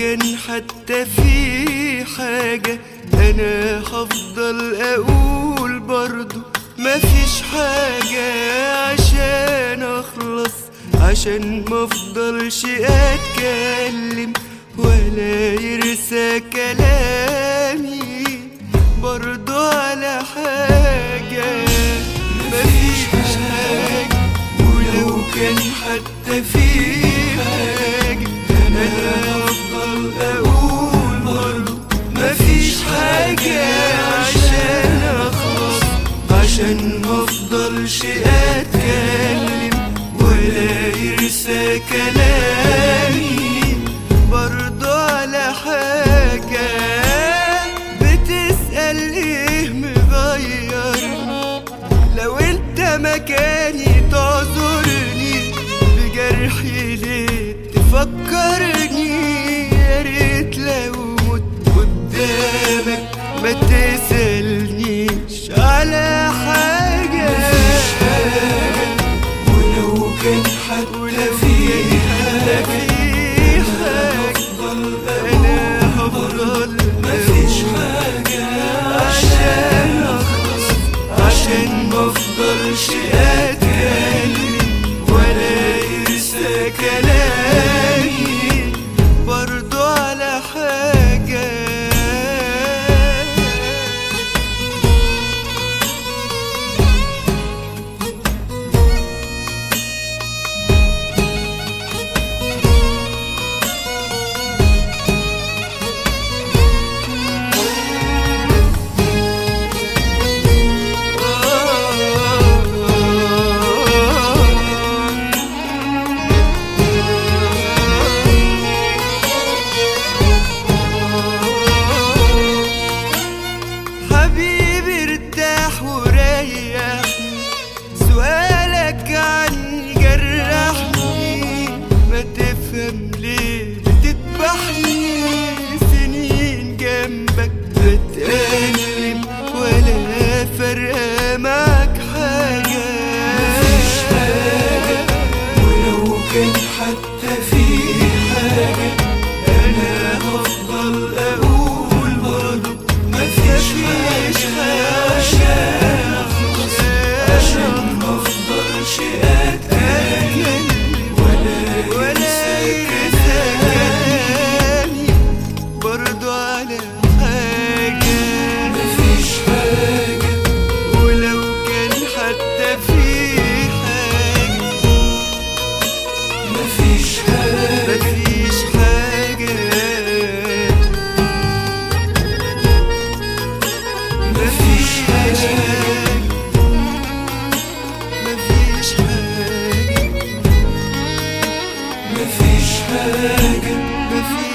كان حتى في حاجة أنا هفضل أقول برضو مفيش حاجة عشان أخلص، عشان مفضلش أتكلم ولا يرسى كلامي برضو على حاجة. مفيش حاجة ولو كان حتى في حاجة أنا هفضل أقول برضو مفيش حاجة عشان أخلص، عشان مفضلش أتكلم ولا يرسى كلامي برضو على حاجة. بتسأل إيه مغير؟ لو أنت مكاني تعذرني بجرحي ليه تفكرني؟ يا ريت لو مت قدامك ما تسألنيش على حاجة. مفيش حاجة ولو كان حتى في حاجة أنا هفضل مفيش حاجة عشان أخلص، عشان مفضلش أتكلم ولا يرسى كلامي برضو على حاجة. حبيبي ارتاح وريحني، سؤالك عني جرحني، ما تفهم ليه بتذبحني؟ سنين جنبك بتألم ولا فارقة معاك حاجة. مفيش حاجة ولو كان حتى في حاجة أنا هفضل أقول برضو مفيش حاجة عشان أخلص، عشان مفضلش أتكلم ولا يرسى كلامي برضو على حاجة. مفيش حاجة ولو كان حتى في حاجة مفيش حاجة، مفيش حاجة، مفيش حاجة، مفيش حاجة، مفيش حاجة، مفيش